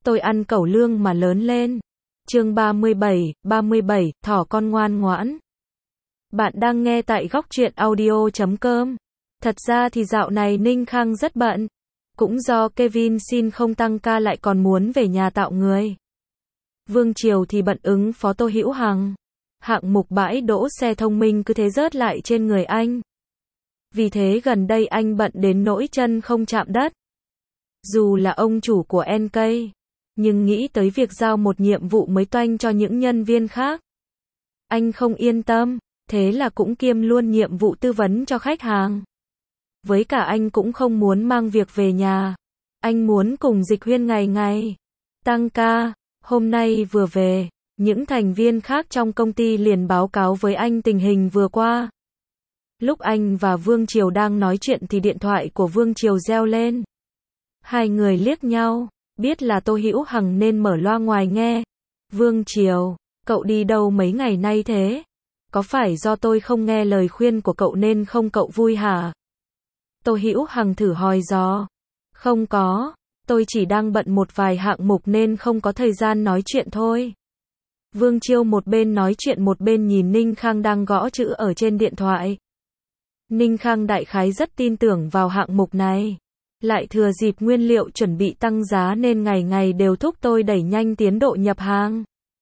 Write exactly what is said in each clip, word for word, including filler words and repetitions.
Tôi ăn cẩu lương mà lớn lên. Chương ba mươi bảy, ba mươi bảy, thỏ con ngoan ngoãn. Bạn đang nghe tại góc truyện audio chấm com. Thật ra thì dạo này Ninh Khang rất bận. Cũng do Kevin xin không tăng ca lại còn muốn về nhà tạo người. Vương Triều thì bận ứng phó Tô Hữu Hằng. Hạng mục bãi đỗ xe thông minh cứ thế rớt lại trên người anh. Vì thế gần đây anh bận đến nỗi chân không chạm đất. Dù là ông chủ của en ca, nhưng nghĩ tới việc giao một nhiệm vụ mới toanh cho những nhân viên khác. Anh không yên tâm, thế là cũng kiêm luôn nhiệm vụ tư vấn cho khách hàng. Với cả anh cũng không muốn mang việc về nhà. Anh muốn cùng Dịch Huyên ngày ngày tăng ca. Hôm nay vừa về, những thành viên khác trong công ty liền báo cáo với anh tình hình vừa qua. Lúc anh và Vương Triều đang nói chuyện thì điện thoại của Vương Triều reo lên. Hai người liếc nhau, biết là Tô Hữu Hằng nên mở loa ngoài nghe. Vương Triều, cậu đi đâu mấy ngày nay thế? Có phải do tôi không nghe lời khuyên của cậu nên không cậu vui hả? Tô Hữu Hằng thử hỏi dò. Không có, tôi chỉ đang bận một vài hạng mục nên không có thời gian nói chuyện thôi. Vương Triều một bên nói chuyện một bên nhìn Ninh Khang đang gõ chữ ở trên điện thoại. Ninh Khang đại khái rất tin tưởng vào hạng mục này. Lại thừa dịp nguyên liệu chuẩn bị tăng giá nên ngày ngày đều thúc tôi đẩy nhanh tiến độ nhập hàng.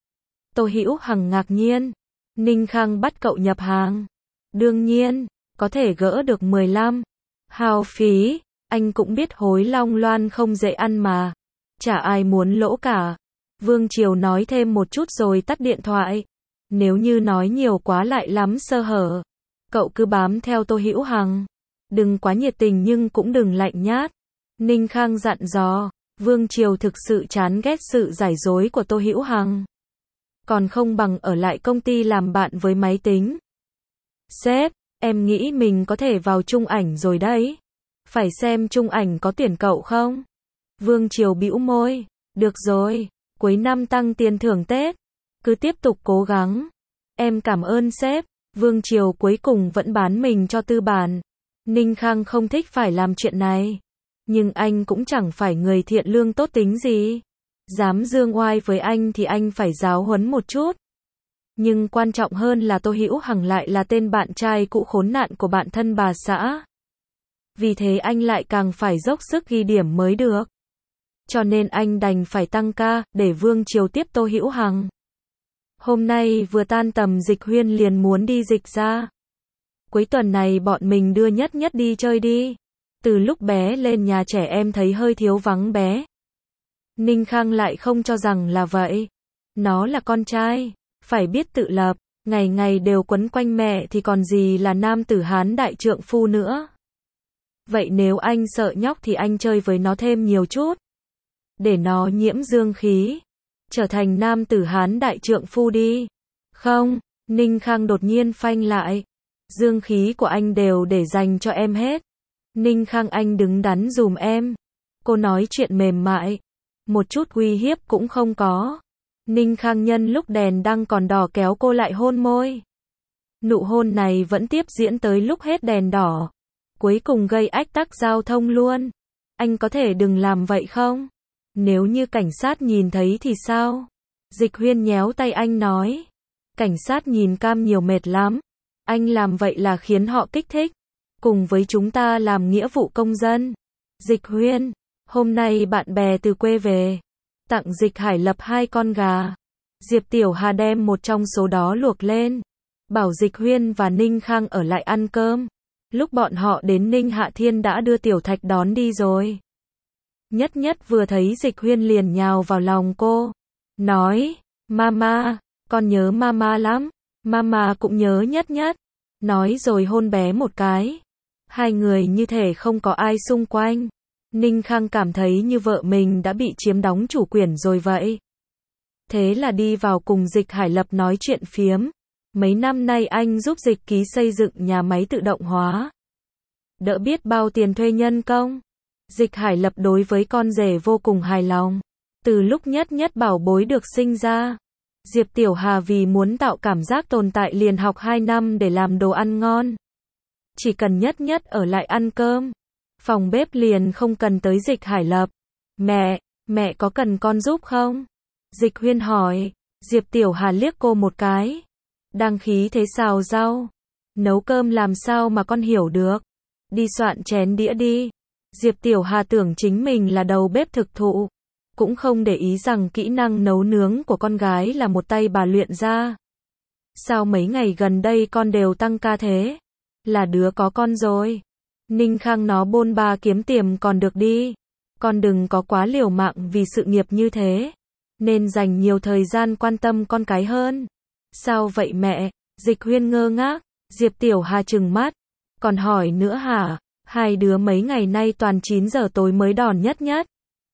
Tô Hữu Hằng ngạc nhiên. Ninh Khang bắt cậu nhập hàng. Đương nhiên, có thể gỡ được mười lăm. Hao phí, anh cũng biết hối long loan không dễ ăn mà. Chả ai muốn lỗ cả. Vương Triều nói thêm một chút rồi tắt điện thoại. Nếu như nói nhiều quá lại lắm sơ hở. Cậu cứ bám theo Tô Hữu Hằng. Đừng quá nhiệt tình nhưng cũng đừng lạnh nhát. Ninh Khang dặn dò. Vương Triều thực sự chán ghét sự giải dối của Tô Hữu Hằng. Còn không bằng ở lại công ty làm bạn với máy tính. Sếp, em nghĩ mình có thể vào Trung Ảnh rồi đấy. Phải xem Trung Ảnh có tuyển cậu không? Vương Triều bĩu môi. Được rồi, cuối năm tăng tiền thưởng Tết. Cứ tiếp tục cố gắng. Em cảm ơn sếp. Vương Triều cuối cùng vẫn bán mình cho tư bản. Ninh Khang không thích phải làm chuyện này. Nhưng anh cũng chẳng phải người thiện lương tốt tính gì. Dám dương oai với anh thì anh phải giáo huấn một chút. Nhưng quan trọng hơn là Tô Hữu Hằng lại là tên bạn trai cũ khốn nạn của bạn thân bà xã. Vì thế anh lại càng phải dốc sức ghi điểm mới được. Cho nên anh đành phải tăng ca, để Vương Triều tiếp Tô Hữu Hằng. Hôm nay vừa tan tầm Dịch Huyên liền muốn đi dịch ra. Cuối tuần này bọn mình đưa Nhất Nhất đi chơi đi. Từ lúc bé lên nhà trẻ em thấy hơi thiếu vắng bé. Ninh Khang lại không cho rằng là vậy. Nó là con trai, phải biết tự lập, ngày ngày đều quấn quanh mẹ thì còn gì là nam tử Hán đại trượng phu nữa. Vậy nếu anh sợ nhóc thì anh chơi với nó thêm nhiều chút. Để nó nhiễm dương khí. Trở thành nam tử Hán đại trượng phu đi. Không, Ninh Khang đột nhiên phanh lại. Dương khí của anh đều để dành cho em hết. Ninh Khang anh đứng đắn dùm em. Cô nói chuyện mềm mại. Một chút uy hiếp cũng không có. Ninh Khang nhân lúc đèn đang còn đỏ kéo cô lại hôn môi. Nụ hôn này vẫn tiếp diễn tới lúc hết đèn đỏ. Cuối cùng gây ách tắc giao thông luôn. Anh có thể đừng làm vậy không? Nếu như cảnh sát nhìn thấy thì sao? Dịch Huyên nhéo tay anh nói. Cảnh sát nhìn cam nhiều mệt lắm. Anh làm vậy là khiến họ kích thích. Cùng với chúng ta làm nghĩa vụ công dân. Dịch Huyên, hôm nay bạn bè từ quê về. Tặng Dịch Hải Lập hai con gà. Diệp Tiểu Hà đem một trong số đó luộc lên. Bảo Dịch Huyên và Ninh Khang ở lại ăn cơm. Lúc bọn họ đến Ninh Hạ Thiên đã đưa Tiểu Thạch đón đi rồi. Nhất Nhất vừa thấy Dịch Huyên liền nhào vào lòng cô. Nói, Mama, con nhớ Mama lắm. Mama cũng nhớ Nhất Nhất. Nói rồi hôn bé một cái. Hai người như thể không có ai xung quanh. Ninh Khang cảm thấy như vợ mình đã bị chiếm đóng chủ quyền rồi vậy. Thế là đi vào cùng Dịch Hải Lập nói chuyện phiếm. Mấy năm nay anh giúp Dịch Ký xây dựng nhà máy tự động hóa. Đỡ biết bao tiền thuê nhân công. Dịch Hải Lập đối với con rể vô cùng hài lòng. Từ lúc Nhất Nhất bảo bối được sinh ra. Diệp Tiểu Hà vì muốn tạo cảm giác tồn tại liền học hai năm để làm đồ ăn ngon. Chỉ cần Nhất Nhất ở lại ăn cơm. Phòng bếp liền không cần tới Dịch Hải Lập. Mẹ, Mẹ có cần con giúp không? Dịch Huyên hỏi. Diệp Tiểu Hà liếc cô một cái. Đang khí thế xào rau. Nấu cơm làm sao mà con hiểu được. Đi soạn chén đĩa đi. Diệp Tiểu Hà tưởng chính mình là đầu bếp thực thụ. Cũng không để ý rằng kỹ năng nấu nướng của con gái là một tay bà luyện ra. Sao mấy ngày gần đây con đều tăng ca thế? Là đứa có con rồi. Ninh Khang nó bôn ba kiếm tiền còn được đi. Con đừng có quá liều mạng vì sự nghiệp như thế. Nên dành nhiều thời gian quan tâm con cái hơn. Sao vậy mẹ? Dịch Huyên ngơ ngác. Diệp Tiểu Hà trừng mắt. Còn hỏi nữa hả? Hai đứa mấy ngày nay toàn chín giờ tối mới đòn nhất nhất.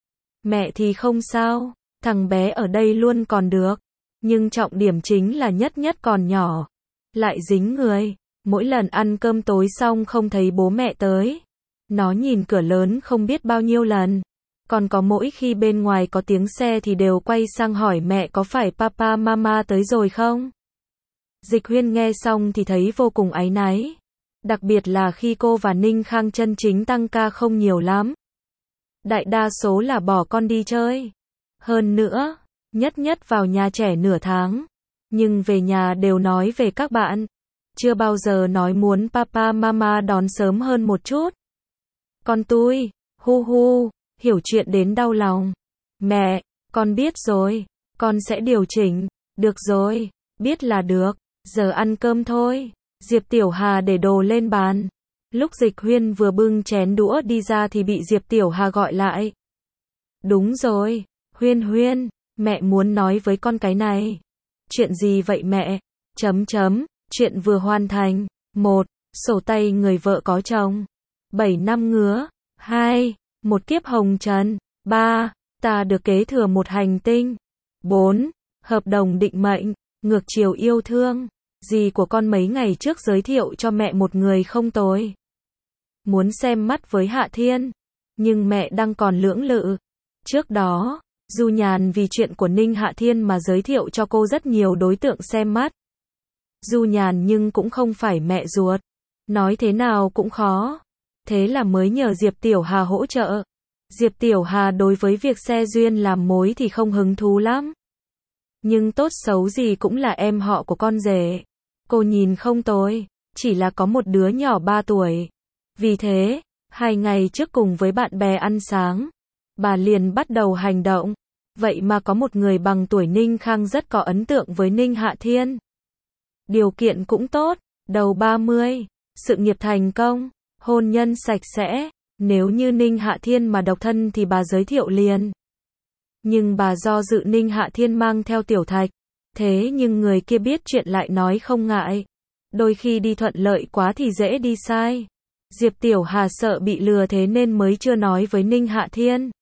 Mẹ thì không sao. Thằng bé ở đây luôn còn được. Nhưng trọng điểm chính là nhất nhất còn nhỏ. Lại dính người. Mỗi lần ăn cơm tối xong không thấy bố mẹ tới. Nó nhìn cửa lớn không biết bao nhiêu lần. Còn có mỗi khi bên ngoài có tiếng xe thì đều quay sang hỏi mẹ có phải papa mama tới rồi không? Dịch Huyên nghe xong thì thấy vô cùng áy náy. Đặc biệt là khi cô và Ninh Khang chân chính tăng ca không nhiều lắm. Đại đa số là bỏ con đi chơi. Hơn nữa, nhất nhất vào nhà trẻ nửa tháng. Nhưng về nhà đều nói về các bạn. Chưa bao giờ nói muốn papa mama đón sớm hơn một chút. Con tôi, hu hu, hiểu chuyện đến đau lòng. Mẹ, con biết rồi, con sẽ điều chỉnh. Được rồi, biết là được, giờ ăn cơm thôi. Diệp Tiểu Hà để đồ lên bàn. Lúc Dịch Huyên vừa bưng chén đũa đi ra thì bị Diệp Tiểu Hà gọi lại. Đúng rồi, Huyên Huyên, mẹ muốn nói với con cái này. Chuyện gì vậy mẹ? Chấm chấm, chuyện vừa hoàn thành. Một, sổ tay người vợ có chồng. Bảy năm ngứa. Hai, một kiếp hồng trần. Ba, ta được kế thừa một hành tinh. Bốn, hợp đồng định mệnh. Ngược chiều yêu thương. Dì của con mấy ngày trước giới thiệu cho mẹ một người không tồi. Muốn xem mắt với Hạ Thiên. Nhưng mẹ đang còn lưỡng lự. Trước đó, Du Nhàn vì chuyện của Ninh Hạ Thiên mà giới thiệu cho cô rất nhiều đối tượng xem mắt. Du Nhàn nhưng cũng không phải mẹ ruột. Nói thế nào cũng khó. Thế là mới nhờ Diệp Tiểu Hà hỗ trợ. Diệp Tiểu Hà đối với việc xe duyên làm mối thì không hứng thú lắm. Nhưng tốt xấu gì cũng là em họ của con rể. Cô nhìn không tồi, chỉ là có một đứa nhỏ ba tuổi. Vì thế, hai ngày trước cùng với bạn bè ăn sáng, bà liền bắt đầu hành động. Vậy mà có một người bằng tuổi Ninh Khang rất có ấn tượng với Ninh Hạ Thiên. Điều kiện cũng tốt, đầu ba mươi, sự nghiệp thành công, hôn nhân sạch sẽ. Nếu như Ninh Hạ Thiên mà độc thân thì bà giới thiệu liền. Nhưng bà do dự Ninh Hạ Thiên mang theo Tiểu Thạch. Thế nhưng người kia biết chuyện lại nói không ngại. Đôi khi đi thuận lợi quá thì dễ đi sai. Diệp Tiểu Hà sợ bị lừa thế nên mới chưa nói với Ninh Hạ Thiên.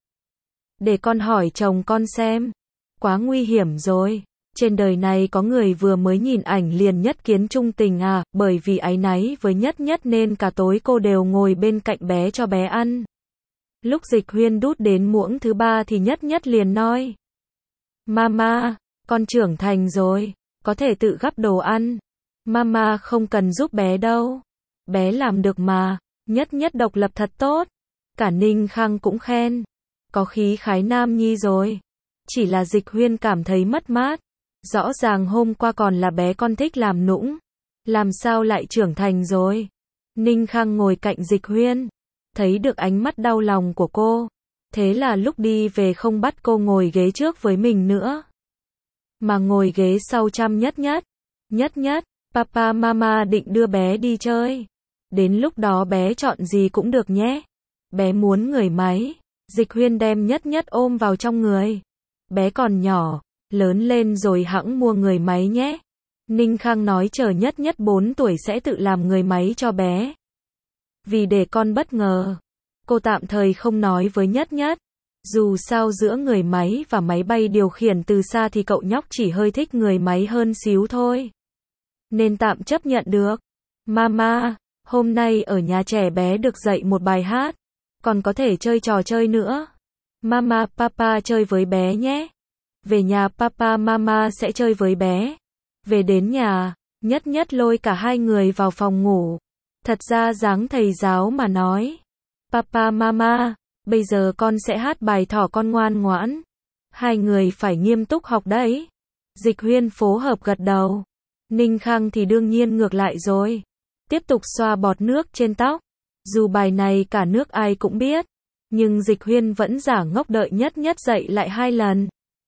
Để con hỏi chồng con xem. Quá nguy hiểm rồi. Trên đời này có người vừa mới nhìn ảnh liền nhất kiến trung tình à, bởi vì áy náy với nhất nhất nên cả tối cô đều ngồi bên cạnh bé cho bé ăn. Lúc Dịch Huyên đút đến muỗng thứ ba thì nhất nhất liền nói. Mama, con trưởng thành rồi, có thể tự gắp đồ ăn. Mama không cần giúp bé đâu. Bé làm được mà, nhất nhất độc lập thật tốt. Cả Ninh Khang cũng khen. Có khí khái nam nhi rồi. Chỉ là Dịch Huyên cảm thấy mất mát. Rõ ràng hôm qua còn là bé con thích làm nũng. Làm sao lại trưởng thành rồi. Ninh Khang ngồi cạnh Dịch Huyên. Thấy được ánh mắt đau lòng của cô. Thế là lúc đi về không bắt cô ngồi ghế trước với mình nữa. Mà ngồi ghế sau chăm nhất nhất. Nhất nhất, papa mama định đưa bé đi chơi. Đến lúc đó bé chọn gì cũng được nhé. Bé muốn người máy. Dịch Huyên đem nhất nhất ôm vào trong người. Bé còn nhỏ, lớn lên rồi hẵng mua người máy nhé. Ninh Khang nói chờ nhất nhất bốn tuổi sẽ tự làm người máy cho bé. Vì để con bất ngờ, cô tạm thời không nói với nhất nhất. Dù sao giữa người máy và máy bay điều khiển từ xa thì cậu nhóc chỉ hơi thích người máy hơn xíu thôi. Nên tạm chấp nhận được. Mama, hôm nay ở nhà trẻ bé được dạy một bài hát. Còn có thể chơi trò chơi nữa. Mama, papa chơi với bé nhé. Về nhà papa mama sẽ chơi với bé. Về đến nhà, nhất nhất lôi cả hai người vào phòng ngủ. Thật ra dáng thầy giáo mà nói. Papa mama, bây giờ con sẽ hát bài Thỏ Con Ngoan Ngoãn. Hai người phải nghiêm túc học đấy. Dịch Huyên phối hợp gật đầu. Ninh Khang thì đương nhiên ngược lại rồi. Tiếp tục xoa bọt nước trên tóc. Dù bài này cả nước ai cũng biết, nhưng Dịch Huyên vẫn giả ngốc đợi Nhất Nhất dậy lại hai lần.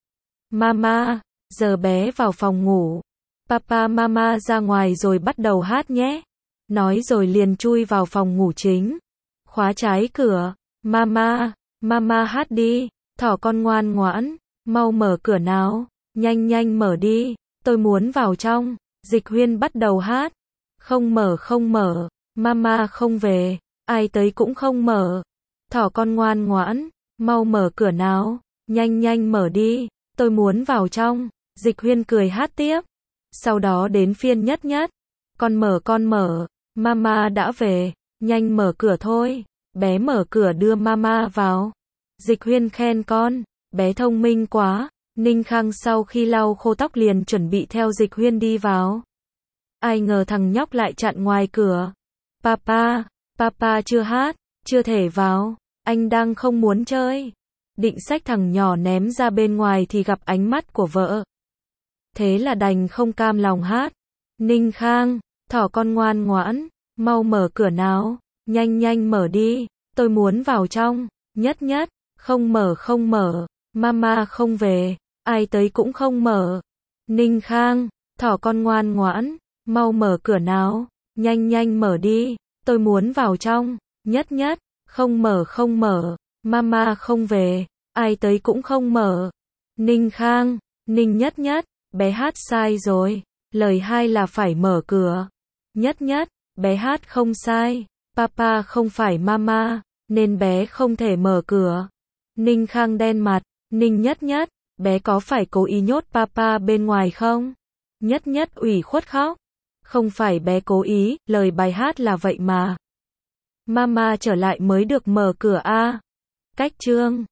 Mama, giờ bé vào phòng ngủ. Papa mama ra ngoài rồi bắt đầu hát nhé. Nói rồi liền chui vào phòng ngủ chính. Khóa trái cửa. Mama, mama hát đi. Thỏ con ngoan ngoãn. Mau mở cửa nào. Nhanh nhanh mở đi. Tôi muốn vào trong. Dịch Huyên bắt đầu hát. Không mở không mở. Mama không về. Ai tới cũng không mở. Thỏ con ngoan ngoãn. Mau mở cửa nào. Nhanh nhanh mở đi. Tôi muốn vào trong. Dịch Huyên cười hát tiếp. Sau đó đến phiên Nhất Nhất. Con mở con mở. Mama đã về. Nhanh mở cửa thôi. Bé mở cửa đưa mama vào. Dịch Huyên khen con. Bé thông minh quá. Ninh Khang sau khi lau khô tóc liền chuẩn bị theo Dịch Huyên đi vào. Ai ngờ thằng nhóc lại chặn ngoài cửa. Papa, papa chưa hát, chưa thể vào. Anh đang không muốn chơi. Định xách thằng nhỏ ném ra bên ngoài thì gặp ánh mắt của vợ. Thế là đành không cam lòng hát. Ninh Khang, thỏ con ngoan ngoãn, mau mở cửa nào. Nhanh nhanh mở đi. Tôi muốn vào trong. Nhất Nhất, không mở không mở. Mama không về. Ai tới cũng không mở. Ninh Khang, thỏ con ngoan ngoãn, mau mở cửa nào. Nhanh nhanh mở đi. Tôi muốn vào trong. Nhất Nhất, không mở không mở. Mama không về. Ai tới cũng không mở. Ninh Khang, Ninh Nhất Nhất, bé hát sai rồi. Lời hai là phải mở cửa. Nhất Nhất, bé hát không sai. Papa không phải mama, nên bé không thể mở cửa. Ninh Khang đen mặt. Ninh Nhất Nhất, bé có phải cố ý nhốt papa bên ngoài không? Nhất Nhất ủy khuất khóc. Không phải bé cố ý, lời bài hát là vậy mà. Mama trở lại mới được mở cửa a. Cách chương